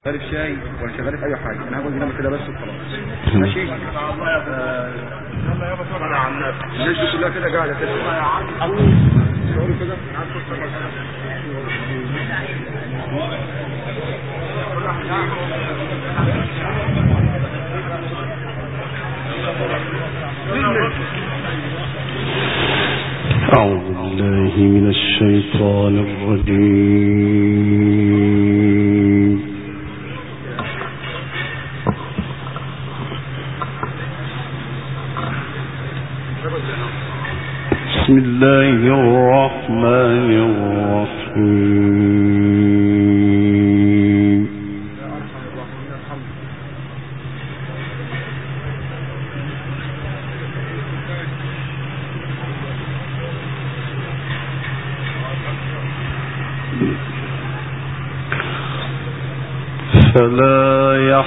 شغال في شاي ولا شغال في اي حاجه، انا هقعد جنبك كده بس وخلاص. ماشي. يلا يابا صلي على النبي. الناس دي كلها كده قاعده كده. شعوري كده قاعد أعوذ بالله من الشيطان الرجيم. بسم الله الرحمن الرحيم. فلا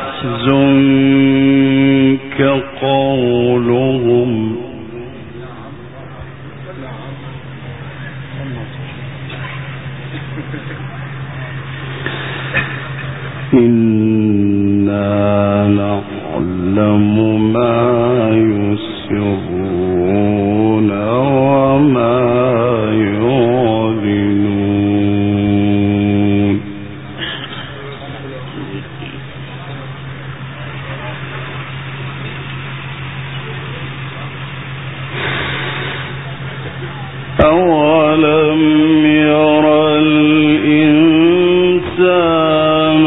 يحزنك قولهم إنا نعلم ما يسرون وما يعلنون. أولم ير الإنسان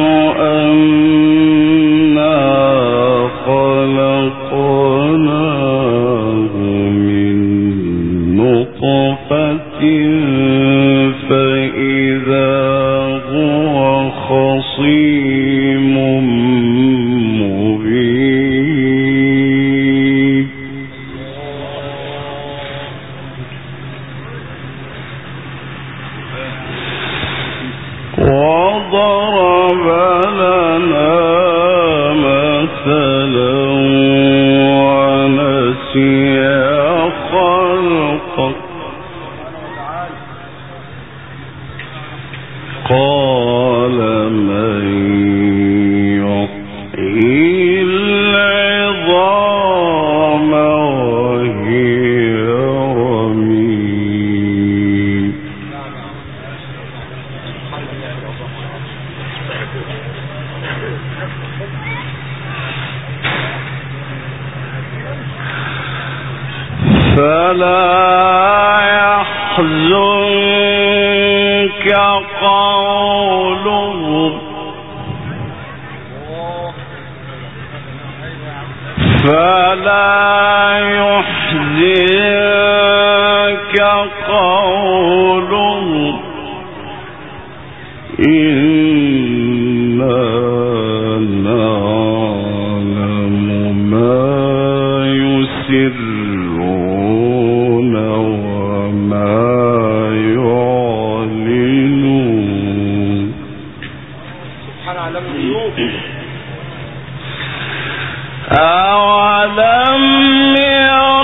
أنا خلقناه من نطفة فإذا هو خصيم مبين. وضرب لنا مثلا ونسي خلقه قال من يحيي العظام وهي رميم. فلا يحزنك قولهم فلا يحزنك قولهم إنا نعلم ما يسرون وما يعلنون. سبحان علم الغيوب. أولم ير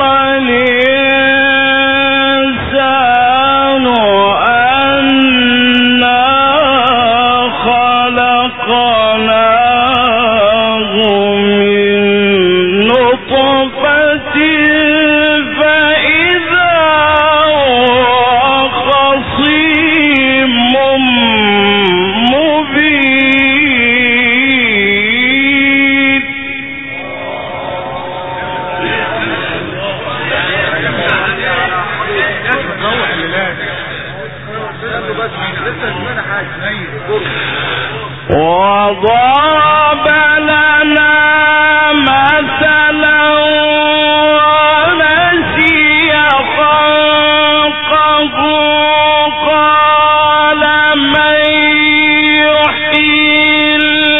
الإنسان أنا خلقناه من نطفة فإذا هو خصيم مبين. وضرب لنا مثلا ونسي خلقه قال من يحيي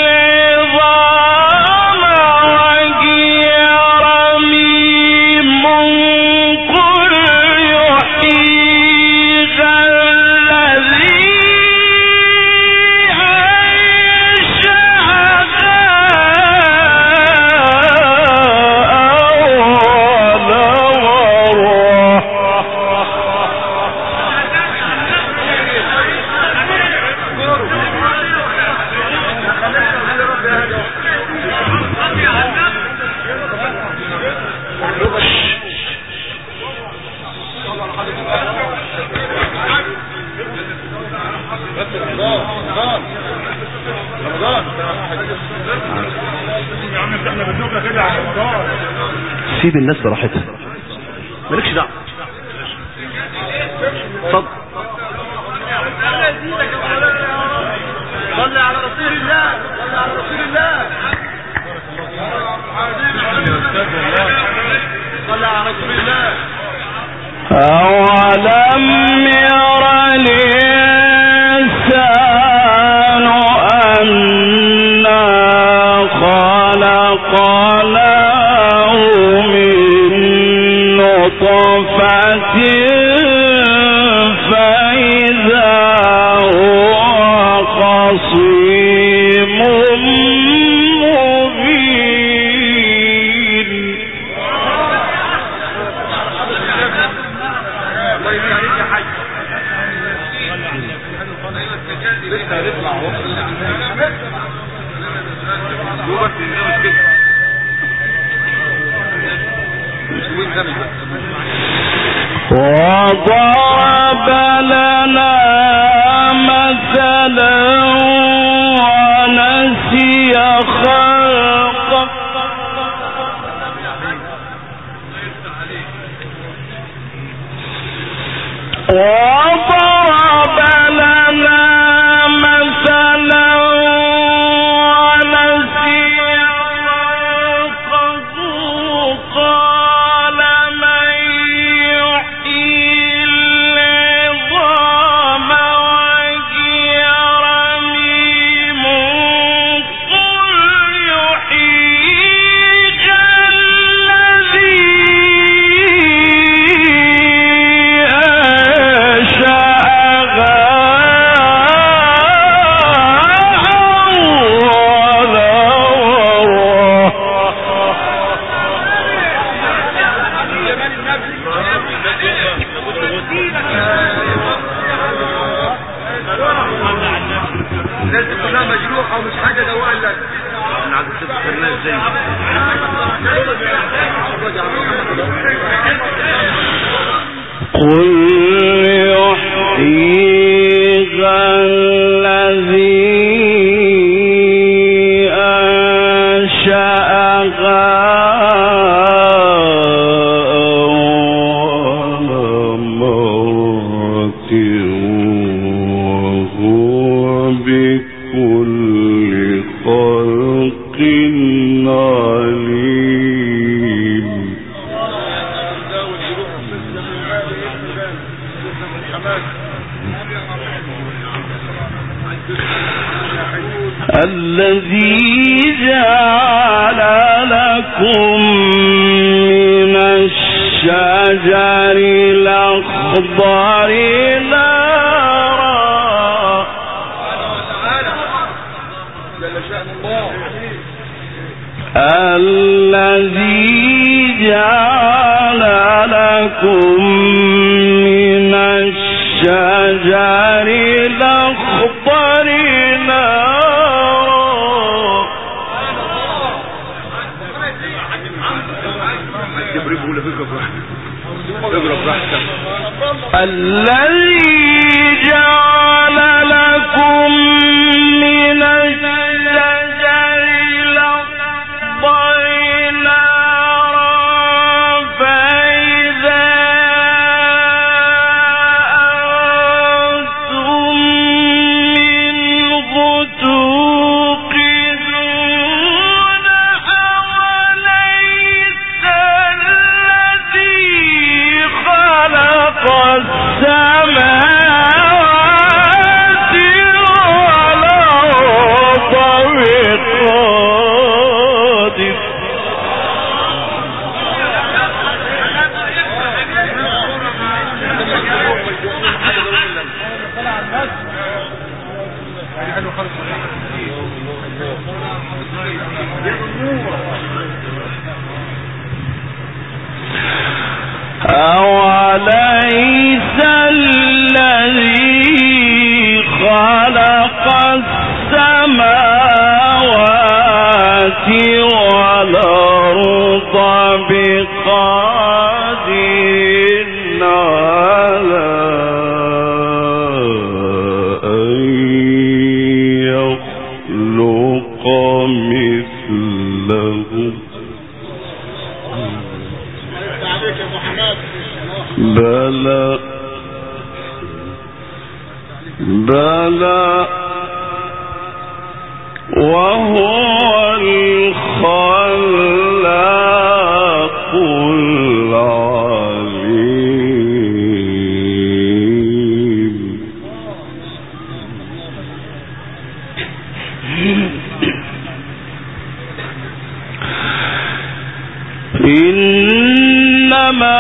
العظام وهي رميم قل يحييها الذي أنشأها احنا بنشوفنا كده على الفطار. سيب الناس براحتها، مالكش دعوه. اتفضل. صلي على رسول الله، صلي على رسول الله، صلي على رسول الله. أولم ير الإنسان أنا خلقناه من نطفة فإذا هو خصيم مبين. وضرب لنا مثلا ونسي خلقه وضرب لنا مثلا ونسي خلقه قال من يحيي العظام وهي رميم قل يحييها الذي الناس كلها مجروحة ومش حاجة دواء لك. انا عايز تفكر الناس ازاي. قل يحييها الذي أنشأها أول مرة وهو بكل خلق عليم. الذي جعل لكم من الشجر الأخضر نارا الذي جعل لكم من الشجر الأخضر الذي جعل لكم من الشجر الأخضر نارا فإذا أنتم منه توقدون أوليس الذي خلق السماوات والأرض بقادر أوليس الذي خلق السماوات والأرض بقادر على أن يخلق مثله بلى بلى وهو الخلاق العليم. إنما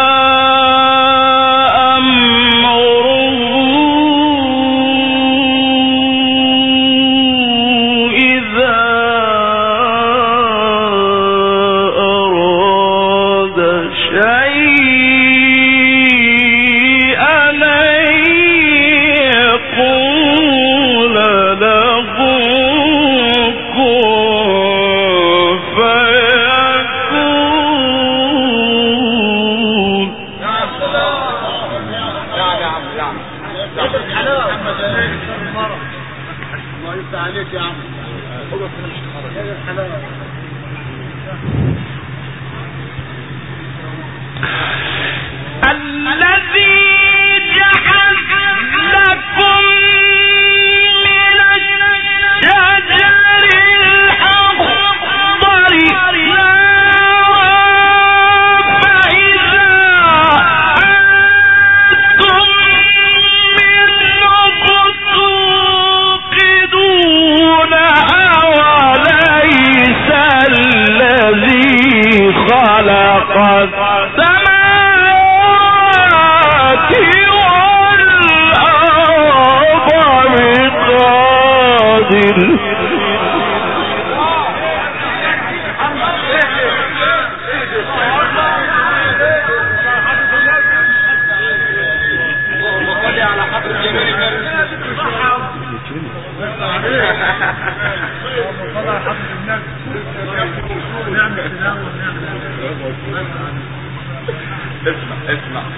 اسمع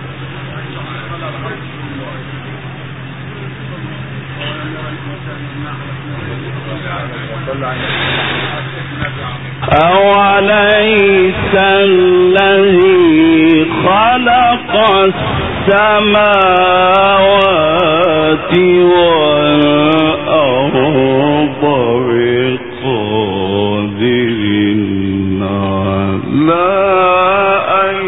أوليس الذي خلق السماوات والأرض بقادر على أن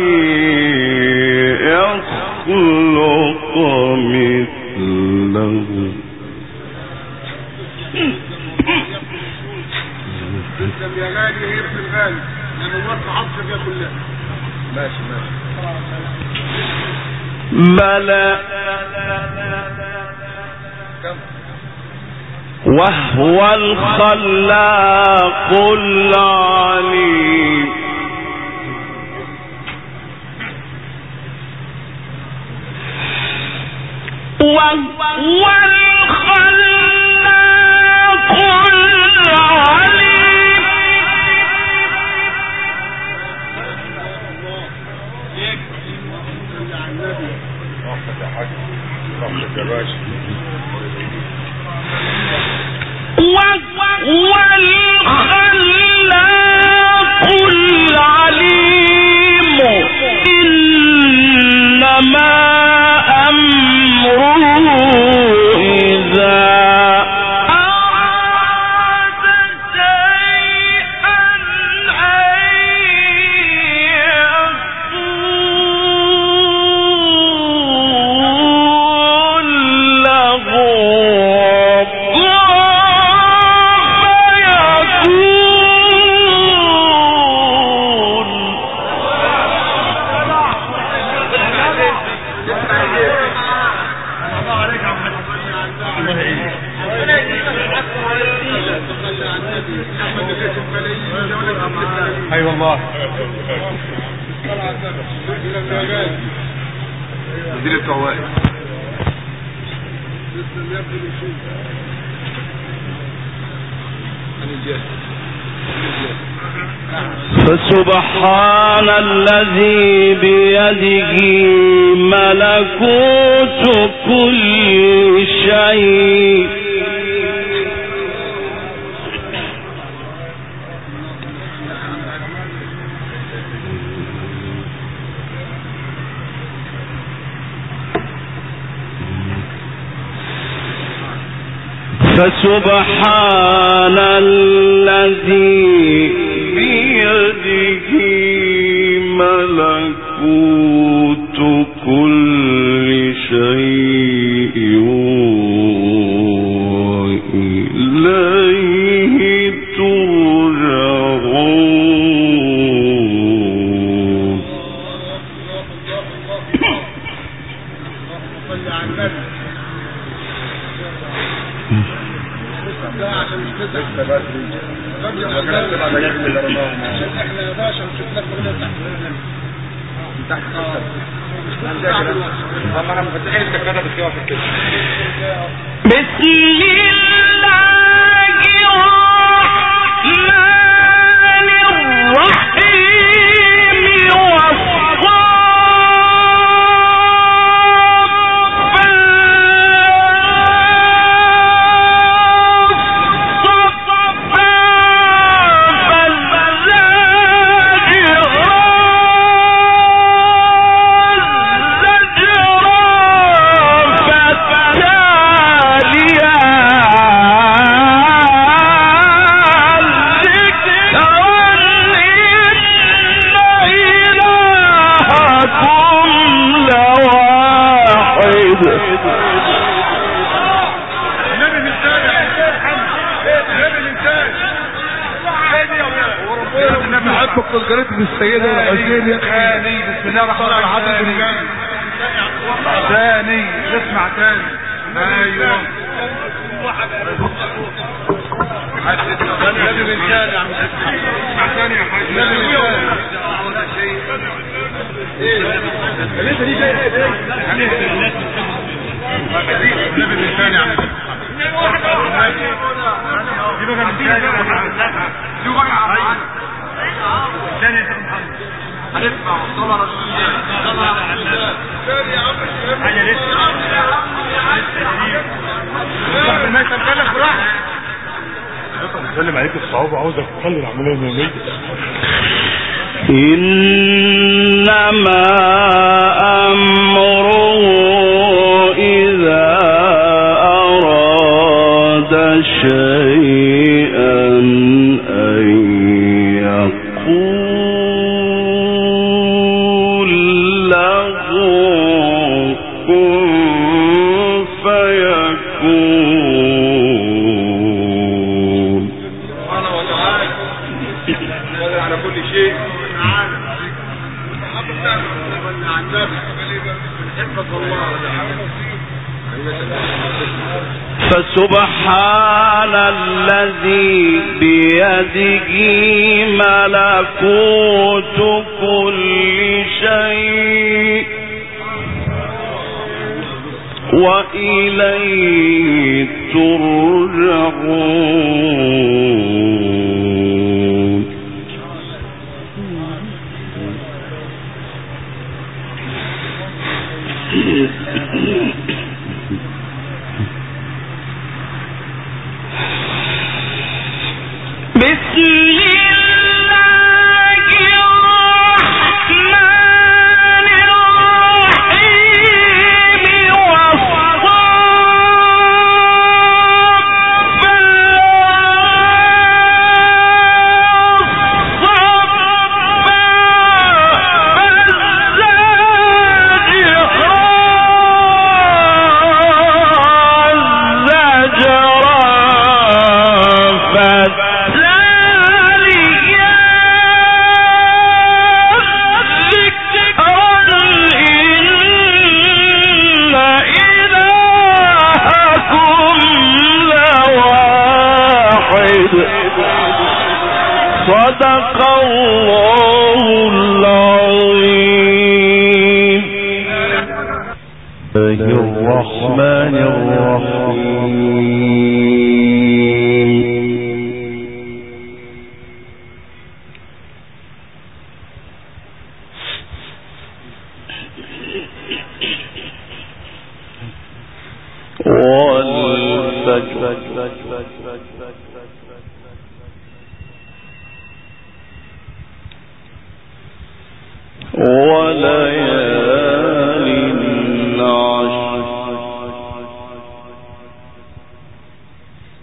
يخلق مثله. تسلم يا غالي يا ابن الغالي، لأن الوقت عصر يا كلها. ماشي بلى وهو الخلاق العليم. وهو الخلاق العليم. رحمة يا حاج، رحمة يا باشا. وهو الخلاق العليم. إنما أمره إذا أراد شيئا أن يقول له اي والله مدير التوائي فسبحان الذي بيده ملكوت كل شيء فسبحان الذي بيده ملكوت كل شيء وإليه ترجعون. بسم الله الرحمن الرحيم قريت بالسيدة والحسين يا ثاني. بسم الله الرحمن الرحيم. ثاني اسمع ثاني. ايوه النبي من ثاني يا عم. اسمع ثاني يا حاج. النبي من ثاني. لسه دي جايه ايه؟ النبي من ثاني يا عم. دي بقى من ثاني. دي بقى ثاني يا محمد. هنسمع صلاه رسول الله. صلاه على النبي. ثاني يا عم. حاجه لسه. صاحب الميت مكلف براحتك. بسلم عليك الصعوبه عاوزك تخلي العمليه يوميه. إنما أمره إذا أراد شيئا أن يقول له كن فيكون. سبحانه وتعالى قادر على كل شيء. فسبحان الذي بيده ملكوت كل شيء وإليه ترجعون. بسم الله الرحمن الرحيم صدق الله العظيم. الرحمن الرحيم. والفجر وليال العشر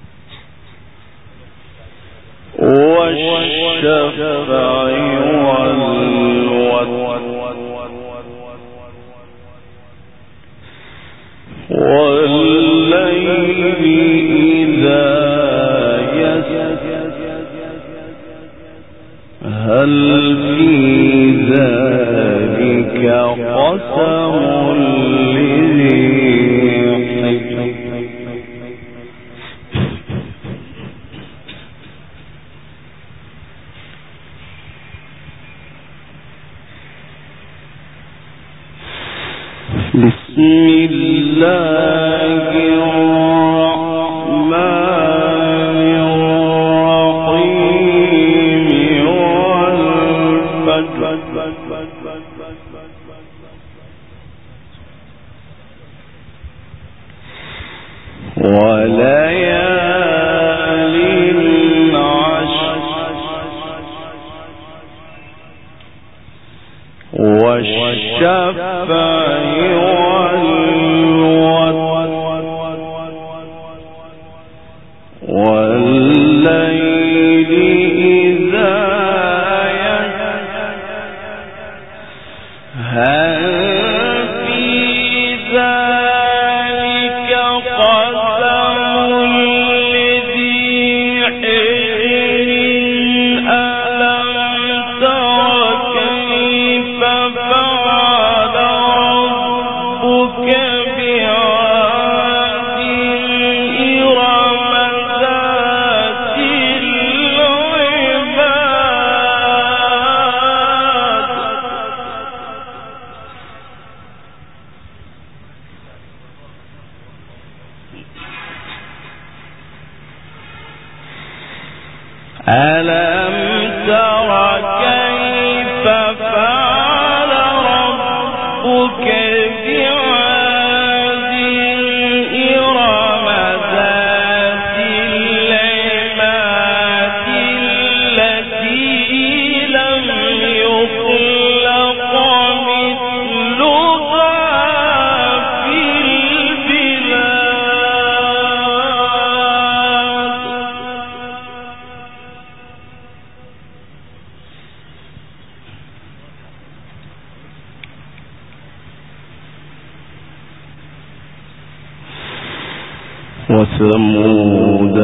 وثمود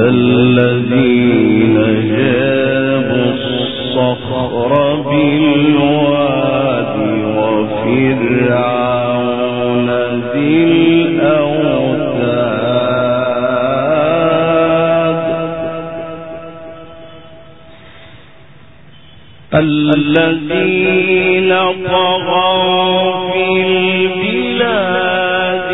الذين جابوا الصخر بالواد وفرعون ذي الأوتاد الذين طغوا في البلاد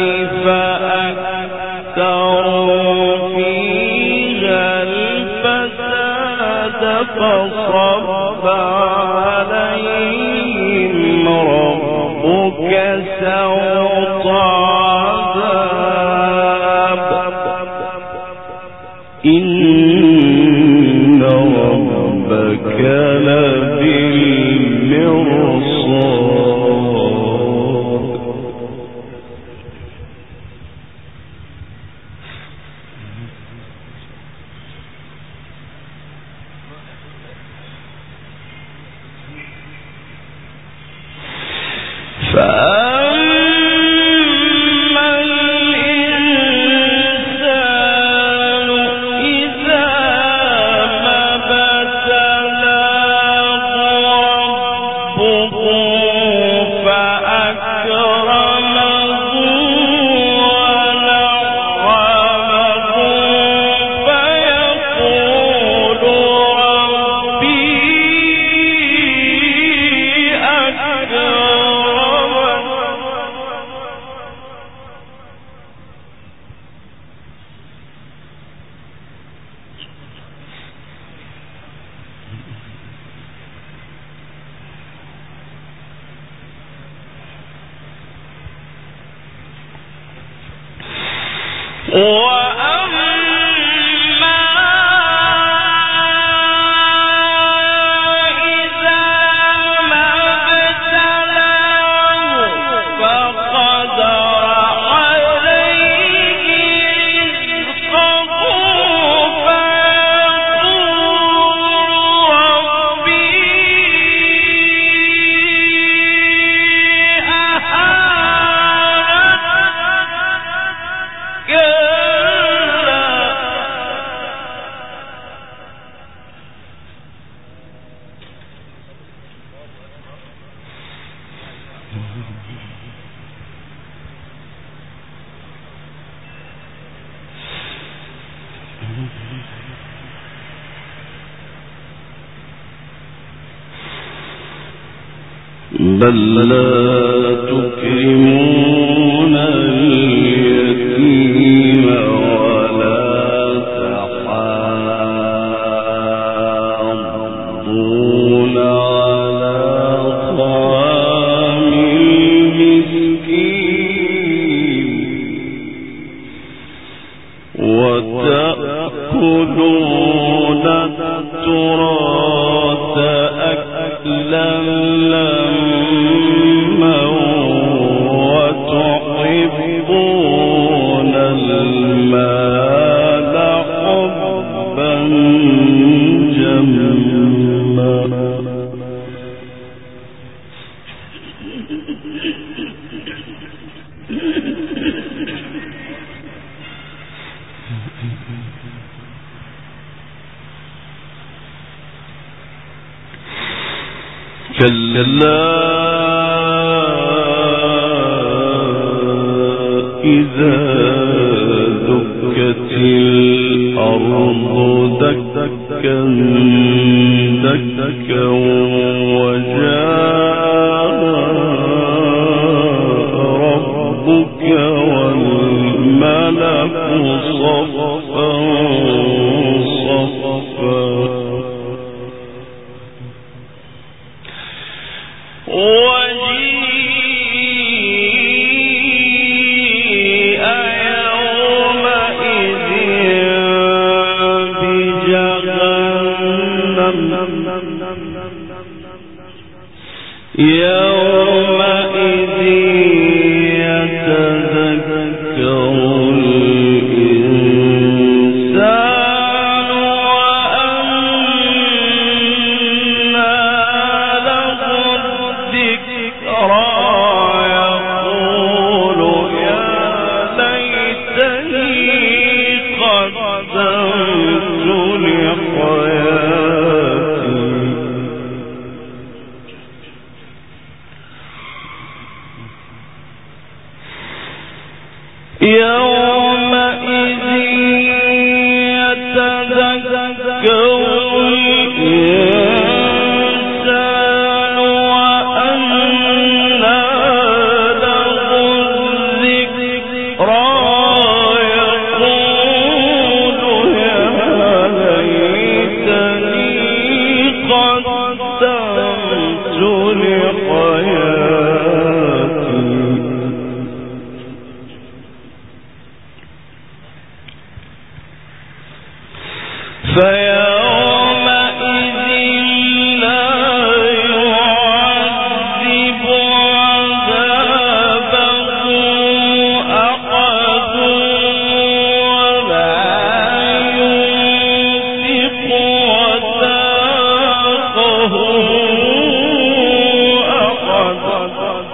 فأكثروا فيها الفساد فصب عليهم ربك سوط عذاب إن ربك لبالمرصاد. بل لا تكرمون اليتيم ولا تحاضون على طعام المسكين وتأكلون التراث أكلا لما وتحبون المال حبا جما كلا إذا دكت الأرض دكا دكا وجاء ربك والملك صفا صفا وجيء يومئذ بجهنم يومئذ يتذكر الإنسان وأنى له الذكرى يقول يا ليتني قدمت لحياتي يومئذ يتذكر الإنسان وأنى له الذكرى يقول يا ليتني قدمت لحياتي فيومئذ لا يعذب عذابه أحد ولا يوثق وثاقه أحد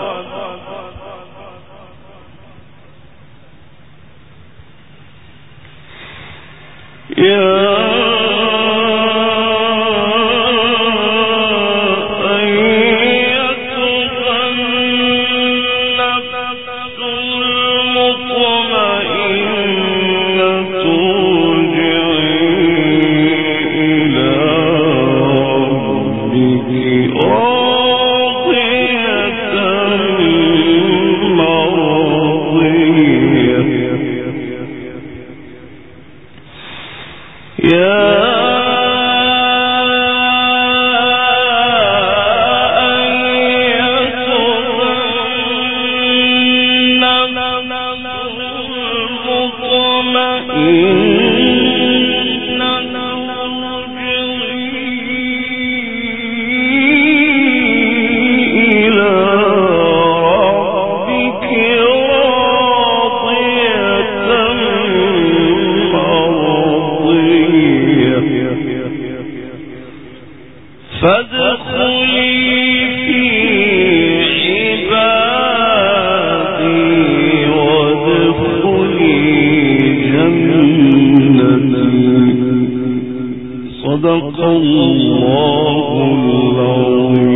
يا صدق الله العظيم.